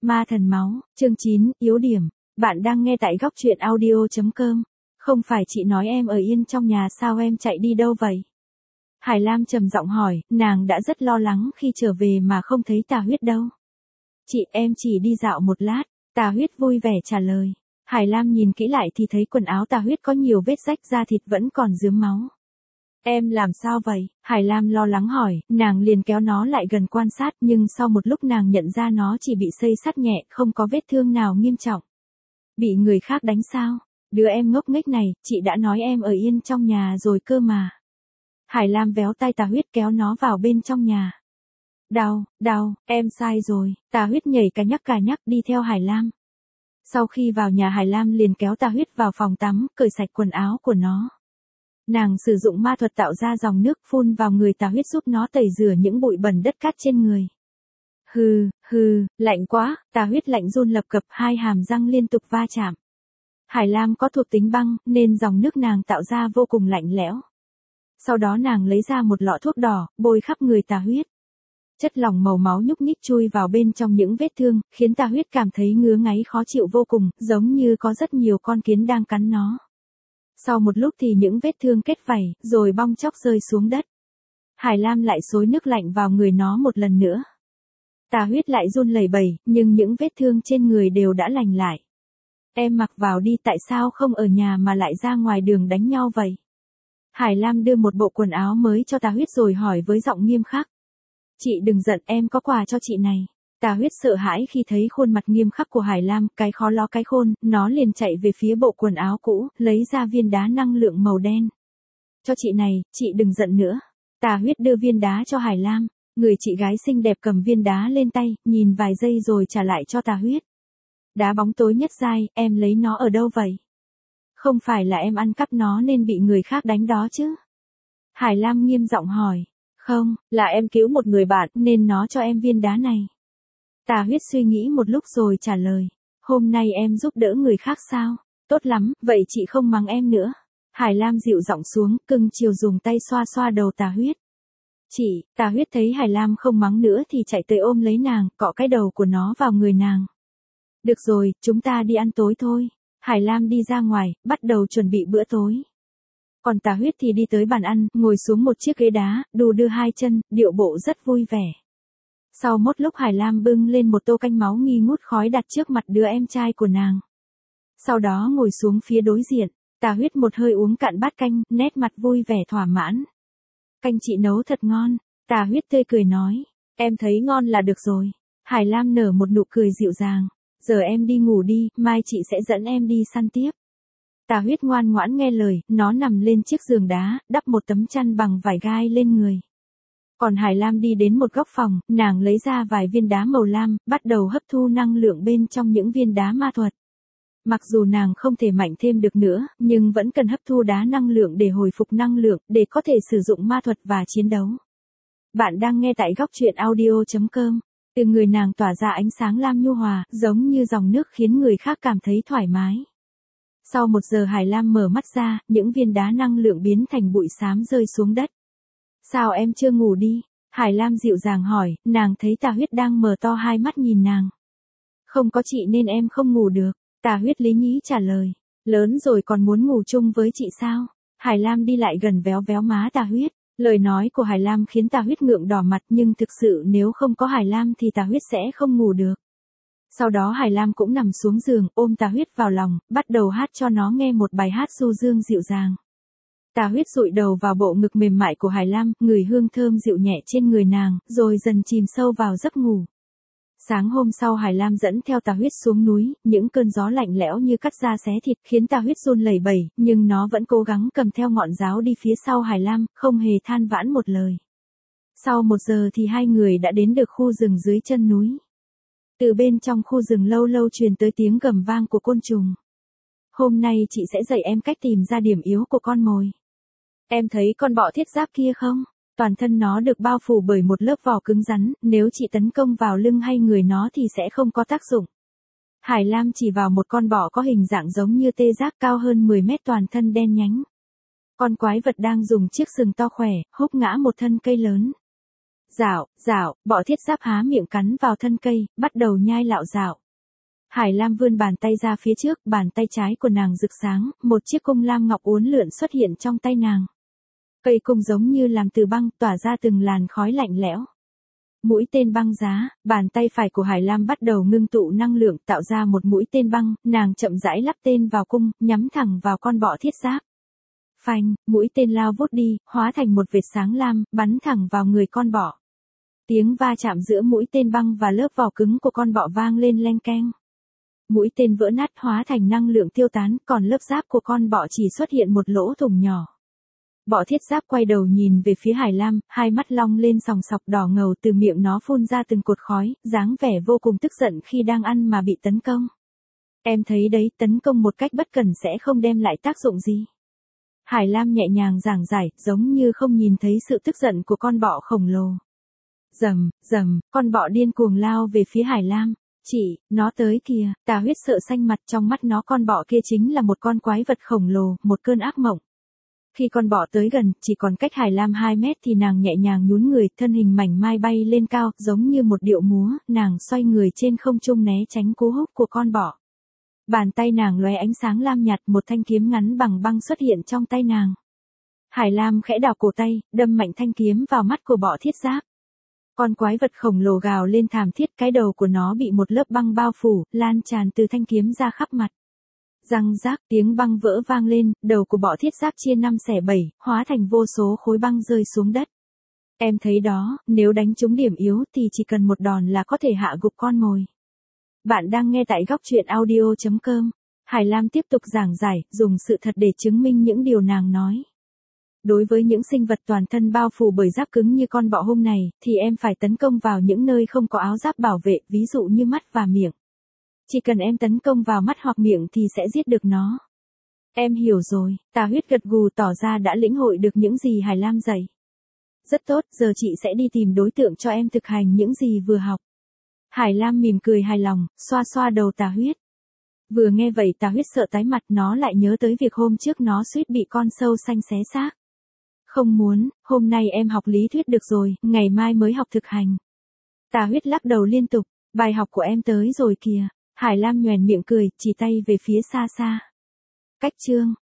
Ma thần máu, chương 9, yếu điểm. Bạn đang nghe tại góc truyện audio.com. Không phải chị nói em ở yên trong nhà sao em chạy đi đâu vậy? Hải Lam trầm giọng hỏi, nàng đã rất lo lắng khi trở về mà không thấy Tà Huyết đâu. Chị, em chỉ đi dạo một lát, Tà Huyết vui vẻ trả lời. Hải Lam nhìn kỹ lại thì thấy quần áo Tà Huyết có nhiều vết rách, da thịt vẫn còn rướm máu. Em làm sao vậy? Hải Lam lo lắng hỏi, nàng liền kéo nó lại gần quan sát, nhưng sau một lúc nàng nhận ra nó chỉ bị xây xát nhẹ, không có vết thương nào nghiêm trọng. Bị người khác đánh sao? Đứa em ngốc nghếch này, chị đã nói em ở yên trong nhà rồi cơ mà. Hải Lam véo tay Tà Huyết kéo nó vào bên trong nhà. Đau, em sai rồi. Tà Huyết nhảy cà nhắc đi theo Hải Lam. Sau khi vào nhà, Hải Lam liền kéo Tà Huyết vào phòng tắm, cởi sạch quần áo của nó. Nàng sử dụng ma thuật tạo ra dòng nước phun vào người Tà Huyết giúp nó tẩy rửa những bụi bẩn đất cát trên người. Hừ, lạnh quá. Tà Huyết lạnh run lập cập, hai hàm răng liên tục va chạm. Hải Lam có thuộc tính băng, nên dòng nước nàng tạo ra vô cùng lạnh lẽo. Sau đó nàng lấy ra một lọ thuốc đỏ, bôi khắp người Tà Huyết. Chất lỏng màu máu nhúc nhích chui vào bên trong những vết thương, khiến Tà Huyết cảm thấy ngứa ngáy khó chịu vô cùng, giống như có rất nhiều con kiến đang cắn nó. Sau một lúc thì những vết thương kết vảy, rồi bong chóc rơi xuống đất. Hải Lam lại xối nước lạnh vào người nó một lần nữa. Tà Huyết lại run lẩy bẩy, nhưng những vết thương trên người đều đã lành lại. Em mặc vào đi, tại sao không ở nhà mà lại ra ngoài đường đánh nhau vậy? Hải Lam đưa một bộ quần áo mới cho Tà Huyết rồi hỏi với giọng nghiêm khắc. Chị đừng giận, em có quà cho chị này. Tà Huyết sợ hãi khi thấy khuôn mặt nghiêm khắc của Hải Lam, cái khó ló cái khôn, nó liền chạy về phía bộ quần áo cũ, lấy ra viên đá năng lượng màu đen. Cho chị này, chị đừng giận nữa. Tà Huyết đưa viên đá cho Hải Lam, người chị gái xinh đẹp cầm viên đá lên tay, nhìn vài giây rồi trả lại cho Tà Huyết. Đá bóng tối nhất giai, em lấy nó ở đâu vậy? Không phải là em ăn cắp nó nên bị người khác đánh đó chứ? Hải Lam nghiêm giọng hỏi. Không, là em cứu một người bạn nên nó cho em viên đá này. Tà Huyết suy nghĩ một lúc rồi trả lời. Hôm nay em giúp đỡ người khác sao? Tốt lắm, vậy chị không mắng em nữa. Hải Lam dịu giọng xuống, cưng chiều dùng tay xoa xoa đầu Tà Huyết. Chị, Tà Huyết thấy Hải Lam không mắng nữa thì chạy tới ôm lấy nàng, cọ cái đầu của nó vào người nàng. Được rồi, chúng ta đi ăn tối thôi. Hải Lam đi ra ngoài, bắt đầu chuẩn bị bữa tối. Còn Tà Huyết thì đi tới bàn ăn, ngồi xuống một chiếc ghế đá, đu đưa hai chân, điệu bộ rất vui vẻ. Sau một lúc Hải Lam bưng lên một tô canh máu nghi ngút khói đặt trước mặt đứa em trai của nàng. Sau đó ngồi xuống phía đối diện, Tà Huyết một hơi uống cạn bát canh, nét mặt vui vẻ thỏa mãn. Canh chị nấu thật ngon. Tà Huyết tươi cười nói. Em thấy ngon là được rồi. Hải Lam nở một nụ cười dịu dàng. Giờ em đi ngủ đi, mai chị sẽ dẫn em đi săn tiếp. Tà Huyết ngoan ngoãn nghe lời, nó nằm lên chiếc giường đá, đắp một tấm chăn bằng vải gai lên người. Còn Hải Lam đi đến một góc phòng, nàng lấy ra vài viên đá màu lam, bắt đầu hấp thu năng lượng bên trong những viên đá ma thuật. Mặc dù nàng không thể mạnh thêm được nữa, nhưng vẫn cần hấp thu đá năng lượng để hồi phục năng lượng, để có thể sử dụng ma thuật và chiến đấu. Bạn đang nghe tại góc truyện audio.com. Từ người nàng tỏa ra ánh sáng lam nhu hòa, giống như dòng nước khiến người khác cảm thấy thoải mái. Sau 1 giờ Hải Lam mở mắt ra, những viên đá năng lượng biến thành bụi xám rơi xuống đất. Sao em chưa ngủ đi? Hải Lam dịu dàng hỏi, nàng thấy Tà Huyết đang mở to hai mắt nhìn nàng. Không có chị nên em không ngủ được. Tà Huyết lý nhí trả lời. Lớn rồi còn muốn ngủ chung với chị sao? Hải Lam đi lại gần véo véo má Tà Huyết. Lời nói của Hải Lam khiến Tà Huyết ngượng đỏ mặt, nhưng thực sự nếu không có Hải Lam thì Tà Huyết sẽ không ngủ được. Sau đó Hải Lam cũng nằm xuống giường, ôm Tà Huyết vào lòng, bắt đầu hát cho nó nghe một bài hát du dương dịu dàng. Tà Huyết dụi đầu vào bộ ngực mềm mại của Hải Lam, ngửi hương thơm dịu nhẹ trên người nàng, rồi dần chìm sâu vào giấc ngủ. Sáng hôm sau Hải Lam dẫn theo Tà Huyết xuống núi, những cơn gió lạnh lẽo như cắt da xé thịt khiến Tà Huyết run lẩy bẩy, nhưng nó vẫn cố gắng cầm theo ngọn giáo đi phía sau Hải Lam, không hề than vãn một lời. Sau 1 giờ thì hai người đã đến được khu rừng dưới chân núi. Từ bên trong khu rừng lâu lâu truyền tới tiếng gầm vang của côn trùng. Hôm nay chị sẽ dạy em cách tìm ra điểm yếu của con mồi. Em thấy con bọ thiết giáp kia không? Toàn thân nó được bao phủ bởi một lớp vỏ cứng rắn, nếu chị tấn công vào lưng hay người nó thì sẽ không có tác dụng. Hải Lam chỉ vào một con bọ có hình dạng giống như tê giác, cao hơn 10 mét, toàn thân đen nhánh. Con quái vật đang dùng chiếc sừng to khỏe, húc ngã một thân cây lớn. Dạo, dạo, bọ thiết giáp há miệng cắn vào thân cây, bắt đầu nhai lạo dạo. Hải Lam vươn bàn tay ra phía trước, bàn tay trái của nàng rực sáng, một chiếc cung lam ngọc uốn lượn xuất hiện trong tay nàng. Cây cung giống như làm từ băng, tỏa ra từng làn khói lạnh lẽo. Mũi tên băng giá, bàn tay phải của Hải Lam bắt đầu ngưng tụ năng lượng tạo ra một mũi tên băng, nàng chậm rãi lắp tên vào cung, nhắm thẳng vào con bọ thiết giáp. Phanh, mũi tên lao vút đi, hóa thành một vệt sáng lam, bắn thẳng vào người con bọ. Tiếng va chạm giữa mũi tên băng và lớp vỏ cứng của con bọ vang lên leng keng. Mũi tên vỡ nát hóa thành năng lượng tiêu tán, còn lớp giáp của con bọ chỉ xuất hiện một lỗ thủng nhỏ. Bọ thiết giáp quay đầu nhìn về phía Hải Lam, hai mắt long lên sòng sọc đỏ ngầu, từ miệng nó phun ra từng cột khói, dáng vẻ vô cùng tức giận khi đang ăn mà bị tấn công. Em thấy đấy, tấn công một cách bất cẩn sẽ không đem lại tác dụng gì. Hải Lam nhẹ nhàng giảng giải, giống như không nhìn thấy sự tức giận của con bọ khổng lồ. Rầm, rầm, con bọ điên cuồng lao về phía Hải Lam. Chị, nó tới kìa, Tà Huyết sợ xanh mặt, trong mắt nó con bọ kia chính là một con quái vật khổng lồ, một cơn ác mộng. Khi con bọ tới gần, chỉ còn cách Hải Lam 2 mét thì nàng nhẹ nhàng nhún người, thân hình mảnh mai bay lên cao, giống như một điệu múa, nàng xoay người trên không trung né tránh cú húc của con bọ. Bàn tay nàng lóe ánh sáng lam nhạt, một thanh kiếm ngắn bằng băng xuất hiện trong tay nàng. Hải Lam khẽ đảo cổ tay, đâm mạnh thanh kiếm vào mắt của bọ thiết giáp. Con quái vật khổng lồ gào lên thảm thiết, cái đầu của nó bị một lớp băng bao phủ, lan tràn từ thanh kiếm ra khắp mặt. Răng rác, tiếng băng vỡ vang lên, đầu của bọ thiết giáp chia 5 xẻ 7, hóa thành vô số khối băng rơi xuống đất. Em thấy đó, nếu đánh trúng điểm yếu thì chỉ cần một đòn là có thể hạ gục con mồi. Bạn đang nghe tại góc truyện audio.com. Hải Lam tiếp tục giảng giải, dùng sự thật để chứng minh những điều nàng nói. Đối với những sinh vật toàn thân bao phủ bởi giáp cứng như con bọ hung này, thì em phải tấn công vào những nơi không có áo giáp bảo vệ, ví dụ như mắt và miệng. Chỉ cần em tấn công vào mắt hoặc miệng thì sẽ giết được nó. Em hiểu rồi, Tà Huyết gật gù tỏ ra đã lĩnh hội được những gì Hải Lam dạy. Rất tốt, giờ chị sẽ đi tìm đối tượng cho em thực hành những gì vừa học. Hải Lam mỉm cười hài lòng, xoa xoa đầu Tà Huyết. Vừa nghe vậy Tà Huyết sợ tái mặt, nó lại nhớ tới việc hôm trước nó suýt bị con sâu xanh xé xác. Không muốn, hôm nay em học lý thuyết được rồi, ngày mai mới học thực hành. Tà Huyết lắc đầu liên tục, bài học của em tới rồi kìa. Hải Lam nhoẻn miệng cười, chỉ tay về phía xa xa. Cách chương